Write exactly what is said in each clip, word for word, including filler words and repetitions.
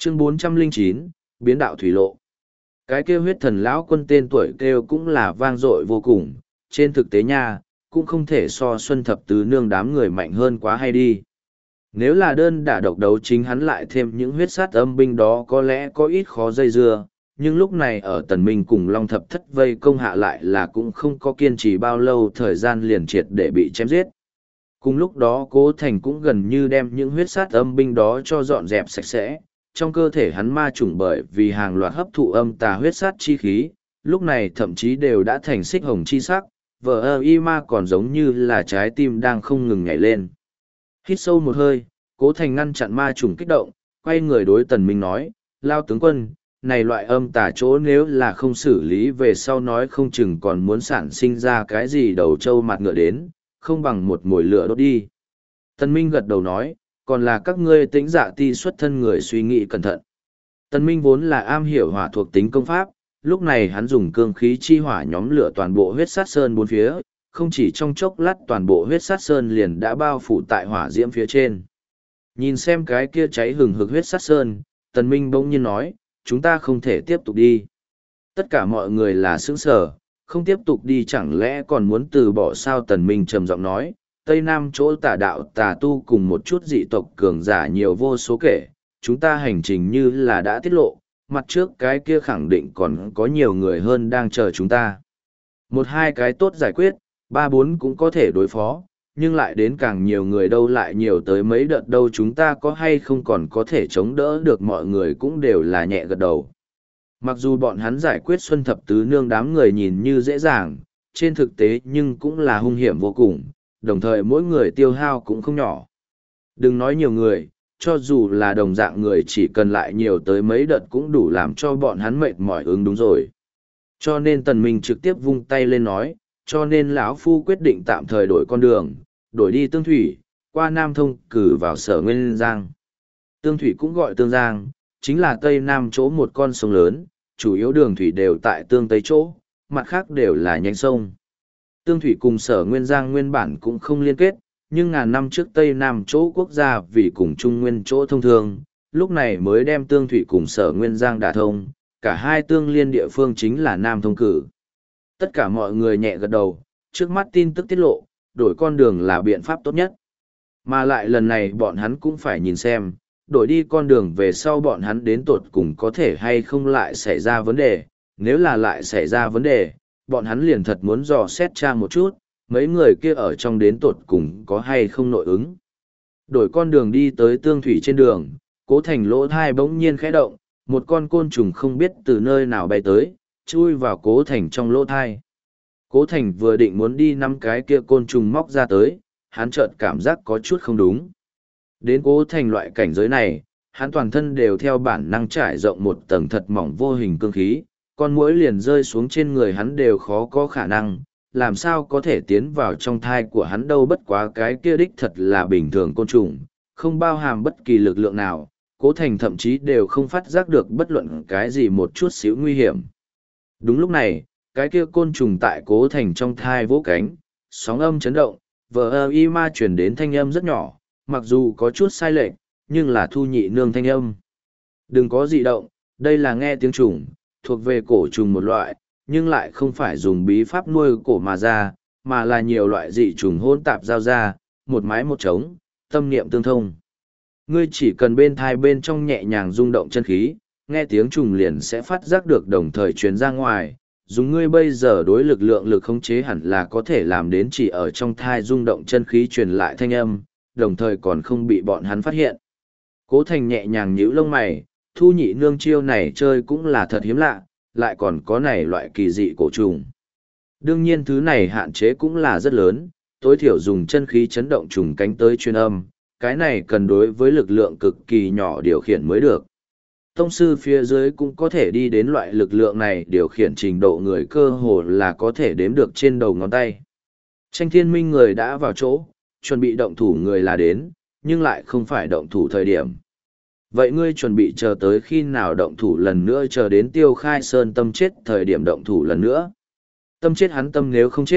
Chương bốn trăm lẻ chín, Biến đạo thủy lộ. Cái kêu huyết thần lão quân tên tuổi kêu cũng là vang dội vô cùng, trên thực tế nha, cũng không thể so Xuân Thập Tứ Nương đám người mạnh hơn quá hay đi. Nếu là đơn đả độc đấu chính hắn lại thêm những huyết sát âm binh đó có lẽ có ít khó dây dưa, nhưng lúc này ở Tần Minh cùng Long Thập Thất vây công hạ lại là cũng không có kiên trì bao lâu thời gian liền triệt để bị chém giết. Cùng lúc đó Cố Thành cũng gần như đem những huyết sát âm binh đó cho dọn dẹp sạch sẽ, trong cơ thể hắn ma trùng bởi vì hàng loạt hấp thụ âm tà huyết sát chi khí, lúc này thậm chí đều đã thành xích hồng chi sắc, vờ ơ y ma còn giống như là trái tim đang không ngừng nhảy lên. Hít sâu một hơi, Cố Thành ngăn chặn ma trùng kích động, quay người đối Tần Minh nói, Lao tướng quân, này loại âm tà chỗ nếu là không xử lý về sau nói không chừng còn muốn sản sinh ra cái gì đầu trâu mặt ngựa đến, không bằng một mồi lửa đốt đi. Tần Minh gật đầu nói, còn là các ngươi tĩnh dạ ti xuất thân người suy nghĩ cẩn thận. Tần Minh vốn là am hiểu hỏa thuộc tính công pháp, lúc này hắn dùng cương khí chi hỏa nhóm lửa toàn bộ huyết sát sơn bốn phía, không chỉ trong chốc lát toàn bộ huyết sát sơn liền đã bao phủ tại hỏa diễm phía trên. Nhìn xem cái kia cháy hừng hực huyết sát sơn, Tần Minh bỗng nhiên nói, chúng ta không thể tiếp tục đi. Tất cả mọi người là sững sờ, không tiếp tục đi chẳng lẽ còn muốn từ bỏ sao? Tần Minh trầm giọng nói, Tây Nam chỗ tà đạo tà tu cùng một chút dị tộc cường giả nhiều vô số kể, chúng ta hành trình như là đã tiết lộ, mặt trước cái kia khẳng định còn có nhiều người hơn đang chờ chúng ta. Một hai cái tốt giải quyết, ba bốn cũng có thể đối phó, nhưng lại đến càng nhiều người đâu lại nhiều tới mấy đợt đâu chúng ta có hay không còn có thể chống đỡ được, mọi người cũng đều là nhẹ gật đầu. Mặc dù bọn hắn giải quyết Xuân Thập Tứ Nương đám người nhìn như dễ dàng, trên thực tế nhưng cũng là hung hiểm vô cùng, đồng thời mỗi người tiêu hao cũng không nhỏ. Đừng nói nhiều người, cho dù là đồng dạng người chỉ cần lại nhiều tới mấy đợt cũng đủ làm cho bọn hắn mệt mỏi ứng đúng rồi. Cho nên Tần Minh trực tiếp vung tay lên nói, cho nên lão phu quyết định tạm thời đổi con đường, đổi đi Tương Thủy, qua Nam Thông cử vào Sở Nguyên Giang. Tương Thủy cũng gọi Tương Giang, chính là Tây Nam chỗ một con sông lớn, chủ yếu đường thủy đều tại Tương Tây chỗ, mặt khác đều là nhánh sông. Tương Thủy cùng Sở Nguyên Giang nguyên bản cũng không liên kết, nhưng ngàn năm trước Tây Nam chỗ quốc gia vì cùng Trung Nguyên chỗ thông thường, lúc này mới đem Tương Thủy cùng Sở Nguyên Giang đả thông, cả hai tương liên địa phương chính là Nam Thông cử. Tất cả mọi người nhẹ gật đầu, trước mắt tin tức tiết lộ, đổi con đường là biện pháp tốt nhất. Mà lại lần này bọn hắn cũng phải nhìn xem, đổi đi con đường về sau bọn hắn đến tột cùng có thể hay không lại xảy ra vấn đề, nếu là lại xảy ra vấn đề, bọn hắn liền thật muốn dò xét tra một chút, mấy người kia ở trong đến tột cùng có hay không nội ứng. Đổi con đường đi tới Tương Thủy trên đường, Cố Thành lỗ thai bỗng nhiên khẽ động, một con côn trùng không biết từ nơi nào bay tới, chui vào Cố Thành trong lỗ thai. Cố Thành vừa định muốn đi năm cái kia côn trùng móc ra tới, hắn chợt cảm giác có chút không đúng. Đến Cố Thành loại cảnh giới này, hắn toàn thân đều theo bản năng trải rộng một tầng thật mỏng vô hình cương khí, con muỗi liền rơi xuống trên người hắn đều khó có khả năng, làm sao có thể tiến vào trong thai của hắn đâu, bất quá cái kia đích thật là bình thường côn trùng, không bao hàm bất kỳ lực lượng nào, Cố Thành thậm chí đều không phát giác được bất luận cái gì một chút xíu nguy hiểm. Đúng lúc này, cái kia côn trùng tại Cố Thành trong thai vỗ cánh, sóng âm chấn động, vờ ơ y ma chuyển đến thanh âm rất nhỏ, mặc dù có chút sai lệch, nhưng là Thu Nhị Nương thanh âm. Đừng có dị động, đây là nghe tiếng trùng, thuộc về cổ trùng một loại, nhưng lại không phải dùng bí pháp nuôi cổ mà ra, mà là nhiều loại dị trùng hỗn tạp giao ra, một mái một trống, tâm niệm tương thông. Ngươi chỉ cần bên thai bên trong nhẹ nhàng rung động chân khí, nghe tiếng trùng liền sẽ phát giác được đồng thời truyền ra ngoài, dùng ngươi bây giờ đối lực lượng lực khống chế hẳn là có thể làm đến chỉ ở trong thai rung động chân khí truyền lại thanh âm, đồng thời còn không bị bọn hắn phát hiện. Cố Thành nhẹ nhàng nhíu lông mày, Thu Nhị Nương chiêu này chơi cũng là thật hiếm lạ, lại còn có này loại kỳ dị cổ trùng. Đương nhiên thứ này hạn chế cũng là rất lớn, tối thiểu dùng chân khí chấn động trùng cánh tới truyền âm, cái này cần đối với lực lượng cực kỳ nhỏ điều khiển mới được. Tông sư phía dưới cũng có thể đi đến loại lực lượng này, điều khiển trình độ người cơ hồ là có thể đếm được trên đầu ngón tay. Tranh Thiên Minh người đã vào chỗ, chuẩn bị động thủ người là đến, nhưng lại không phải động thủ thời điểm. Vậy ngươi chuẩn bị chờ tới khi nào động thủ lần nữa, chờ đến Tiêu Khai Sơn tâm chết thời điểm động thủ lần nữa? Tâm chết hắn tâm nếu không chết,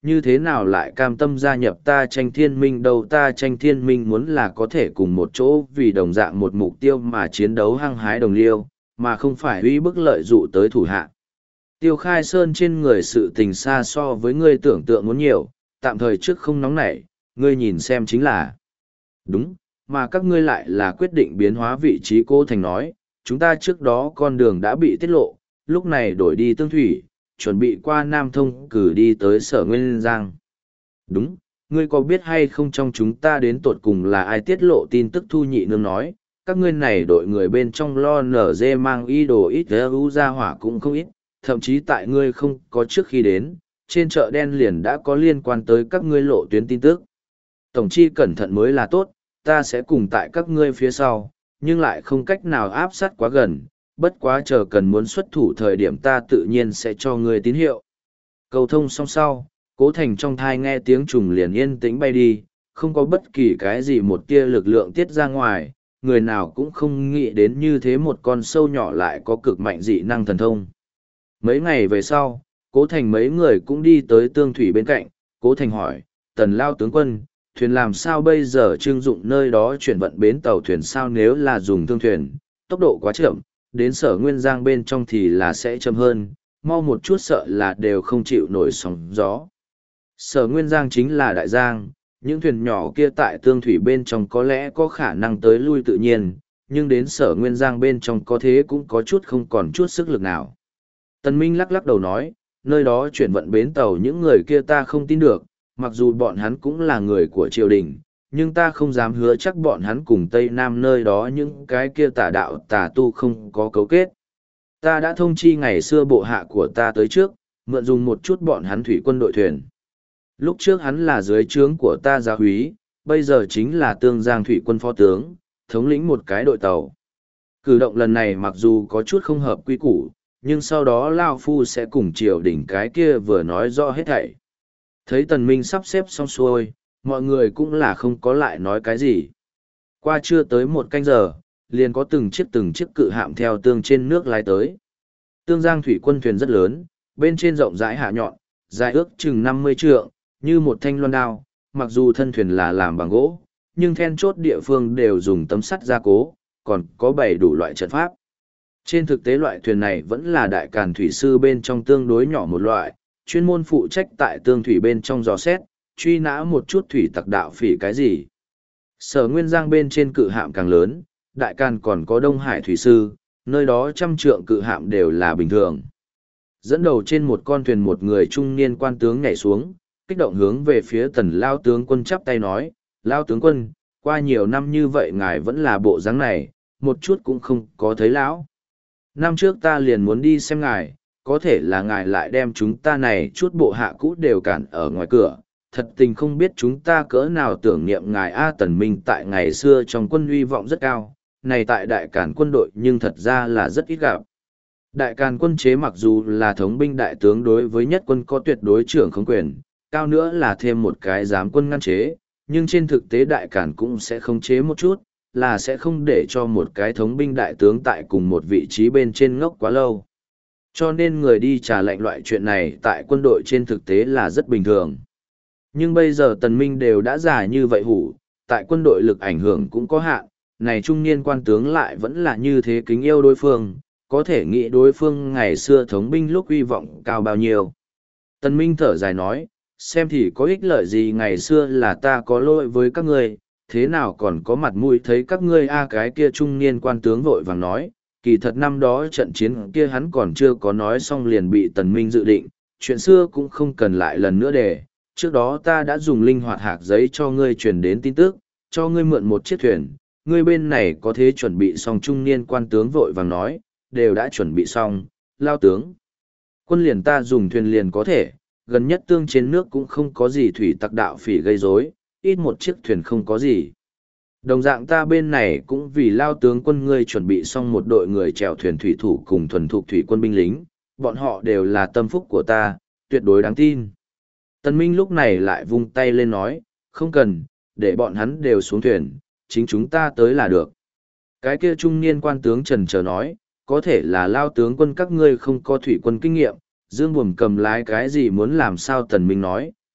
như thế nào lại cam tâm gia nhập ta tranh thiên minh đâu. Ta tranh thiên minh muốn là có thể cùng một chỗ vì đồng dạng một mục tiêu mà chiến đấu hăng hái đồng liêu, mà không phải uy bức lợi dụ tới thủ hạ. Tiêu Khai Sơn trên người sự tình xa so với ngươi tưởng tượng muốn nhiều, tạm thời trước không nóng nảy, ngươi nhìn xem chính là. Đúng, mà các ngươi lại là quyết định biến hóa vị trí. Cô Thành nói, chúng ta trước đó con đường đã bị tiết lộ, lúc này đổi đi Tương Thủy, chuẩn bị qua Nam Thông cử đi tới Sở Nguyên Giang. Đúng, ngươi có biết hay không trong chúng ta đến tột cùng là ai tiết lộ tin tức? Thu Nhị Nương nói, các ngươi này đội người bên trong lo nở dê mang y đồ ít u ra hỏa cũng không ít, thậm chí tại ngươi không có trước khi đến, trên chợ đen liền đã có liên quan tới các ngươi lộ tuyến tin tức. Tổng chi cẩn thận mới là tốt, ta sẽ cùng tại các ngươi phía sau, nhưng lại không cách nào áp sát quá gần, bất quá chờ cần muốn xuất thủ thời điểm ta tự nhiên sẽ cho ngươi tín hiệu. Cầu thông xong sau, Cố Thành trong thai nghe tiếng trùng liền yên tĩnh bay đi, không có bất kỳ cái gì một tia lực lượng tiết ra ngoài, người nào cũng không nghĩ đến như thế một con sâu nhỏ lại có cực mạnh dị năng thần thông. Mấy ngày về sau, Cố Thành mấy người cũng đi tới Tương Thủy bên cạnh, Cố Thành hỏi, Tần Lao tướng quân, thuyền làm sao bây giờ? Trương Dụng nơi đó chuyển vận bến tàu thuyền sao? Nếu là dùng thương thuyền, tốc độ quá chậm, đến Sở Nguyên Giang bên trong thì là sẽ chậm hơn, mau một chút sợ là đều không chịu nổi sóng gió. Sở Nguyên Giang chính là đại giang, những thuyền nhỏ kia tại Tương Thủy bên trong có lẽ có khả năng tới lui tự nhiên, nhưng đến Sở Nguyên Giang bên trong có thế cũng có chút không còn chút sức lực nào. Tần Minh lắc lắc đầu nói, nơi đó chuyển vận bến tàu những người kia ta không tin được, mặc dù bọn hắn cũng là người của triều đình, nhưng ta không dám hứa chắc bọn hắn cùng Tây Nam nơi đó những cái kia tà đạo tà tu không có cấu kết. Ta đã thông chi ngày xưa bộ hạ của ta tới trước, mượn dùng một chút bọn hắn thủy quân đội thuyền. Lúc trước hắn là dưới trướng của ta gia úy, bây giờ chính là Tương Giang thủy quân phó tướng, thống lĩnh một cái đội tàu. Cử động lần này mặc dù có chút không hợp quy củ, nhưng sau đó Lao Phu sẽ cùng triều đình cái kia vừa nói rõ hết thảy. Thấy Tần Minh sắp xếp xong xuôi, mọi người cũng là không có lại nói cái gì. Qua chưa tới một canh giờ, liền có từng chiếc từng chiếc cự hạm theo tương trên nước lái tới. Tương Giang thủy quân thuyền rất lớn, bên trên rộng rãi hạ nhọn, dài ước chừng năm mươi trượng, như một thanh loan đao, mặc dù thân thuyền là làm bằng gỗ, nhưng then chốt địa phương đều dùng tấm sắt gia cố, còn có bảy đủ loại trận pháp. Trên thực tế loại thuyền này vẫn là đại càn thủy sư bên trong tương đối nhỏ một loại, chuyên môn phụ trách tại tương thủy bên trong dò xét, truy nã một chút thủy tặc đạo phỉ cái gì. Sở Nguyên Giang bên trên cự hạm càng lớn, đại càn còn có Đông Hải thủy sư, nơi đó trăm trượng cự hạm đều là bình thường. Dẫn đầu trên một con thuyền một người trung niên quan tướng nhảy xuống, kích động hướng về phía Tần Lao tướng quân chắp tay nói, Lao tướng quân, qua nhiều năm như vậy ngài vẫn là bộ dáng này, một chút cũng không có thấy lão. Năm trước ta liền muốn đi xem ngài, có thể là ngài lại đem chúng ta này chút bộ hạ cũ đều cản ở ngoài cửa, thật tình không biết chúng ta cỡ nào tưởng niệm ngài. A Tần Minh tại ngày xưa trong quân uy vọng rất cao, này tại đại càn quân đội nhưng thật ra là rất ít gặp. Đại càn quân chế mặc dù là thống binh đại tướng đối với nhất quân có tuyệt đối trưởng không quyền, cao nữa là thêm một cái giám quân ngăn chế, nhưng trên thực tế đại càn cũng sẽ không chế một chút, là sẽ không để cho một cái thống binh đại tướng tại cùng một vị trí bên trên ngốc quá lâu. Cho nên người đi trả lệnh loại chuyện này tại quân đội trên thực tế là rất bình thường. Nhưng bây giờ Tần Minh đều đã già như vậy hủ, tại quân đội lực ảnh hưởng cũng có hạn, này trung niên quan tướng lại vẫn là như thế kính yêu đối phương, có thể nghĩ đối phương ngày xưa thống binh lúc uy vọng cao bao nhiêu. Tần Minh thở dài nói, xem thì có ích lợi gì, ngày xưa là ta có lỗi với các ngươi, thế nào còn có mặt mũi thấy các ngươi. A cái kia trung niên quan tướng vội vàng nói, kỳ thật năm đó trận chiến kia hắn còn chưa có nói xong liền bị Tần Minh dự định, chuyện xưa cũng không cần lại lần nữa để, trước đó ta đã dùng linh hoạt hạc giấy cho ngươi truyền đến tin tức, cho ngươi mượn một chiếc thuyền, ngươi bên này có thế chuẩn bị xong. Trung niên quan tướng vội vàng nói, đều đã chuẩn bị xong, Lao tướng. Quân liền ta dùng thuyền liền có thể, gần nhất tương trên nước cũng không có gì thủy tặc đạo phỉ gây rối, ít một chiếc thuyền không có gì. Đồng dạng ta bên này cũng vì Lao tướng quân ngươi chuẩn bị xong một đội người chèo thuyền thủy thủ cùng thuần thục thủy quân binh lính, bọn họ đều là tâm phúc của ta, tuyệt đối đáng tin. Tần Minh lúc này lại vung tay lên nói, không cần, để bọn hắn đều xuống thuyền, chính chúng ta tới là được. Cái kia trung niên quan tướng trần chờ nói, có thể là Lao tướng quân các ngươi không có thủy quân kinh nghiệm, Dương Buồm cầm lái cái gì muốn làm sao. Tần Minh nói,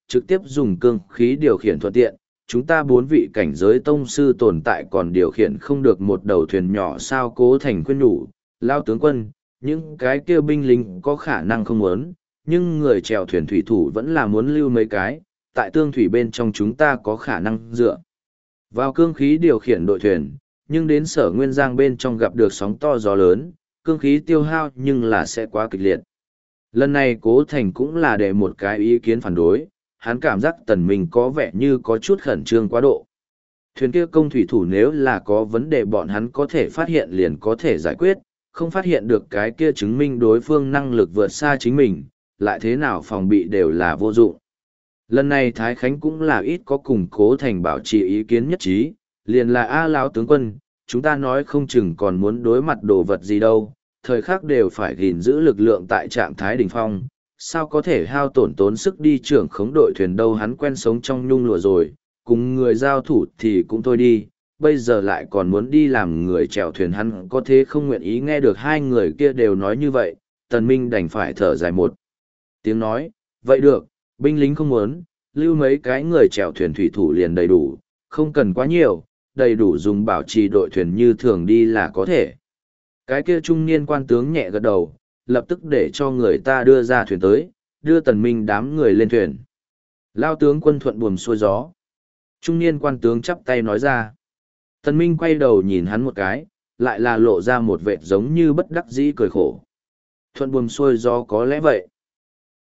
trực tiếp dùng cương khí điều khiển thuận tiện, chúng ta bốn vị cảnh giới tông sư tồn tại còn điều khiển không được một đầu thuyền nhỏ sao. Cố Thành khuyên nhủ, lao tướng quân, những cái kia binh lính có khả năng không muốn, nhưng người chèo thuyền thủy thủ vẫn là muốn lưu mấy cái, tại tương thủy bên trong chúng ta có khả năng dựa vào cương khí điều khiển đội thuyền, nhưng đến Sở Nguyên Giang bên trong gặp được sóng to gió lớn, cương khí tiêu hao nhưng là sẽ quá kịch liệt. Lần này Cố Thành cũng là để một cái ý kiến phản đối, hắn cảm giác Tần Minh có vẻ như có chút khẩn trương quá độ. Thuyền kia công thủy thủ nếu là có vấn đề bọn hắn có thể phát hiện liền có thể giải quyết, không phát hiện được cái kia chứng minh đối phương năng lực vượt xa chính mình, lại thế nào phòng bị đều là vô dụng. Lần này Thái Khánh cũng là ít có cùng Cố Thành bảo trì ý kiến nhất trí, liền là A lão tướng quân, chúng ta nói không chừng còn muốn đối mặt đồ vật gì đâu, thời khắc đều phải gìn giữ lực lượng tại trạng thái đỉnh phong, sao có thể hao tổn tốn sức đi trưởng khống đội thuyền đâu. Hắn quen sống trong nhung lụa rồi, cùng người giao thủ thì cũng thôi đi, bây giờ lại còn muốn đi làm người chèo thuyền, hắn có thế không nguyện ý. Nghe được hai người kia đều nói như vậy, Tần Minh đành phải thở dài một tiếng nói, vậy được, binh lính không muốn, lưu mấy cái người chèo thuyền thủy thủ liền đầy đủ, không cần quá nhiều, đầy đủ dùng bảo trì đội thuyền như thường đi là có thể. Cái kia trung niên quan tướng nhẹ gật đầu, lập tức để cho người ta đưa ra thuyền tới, đưa Tần Minh đám người lên thuyền. Lao tướng quân thuận buồm xuôi gió. Trung niên quan tướng chắp tay nói ra. Tần Minh quay đầu nhìn hắn một cái, lại là lộ ra một vệt giống như bất đắc dĩ cười khổ. Thuận buồm xuôi gió có lẽ vậy.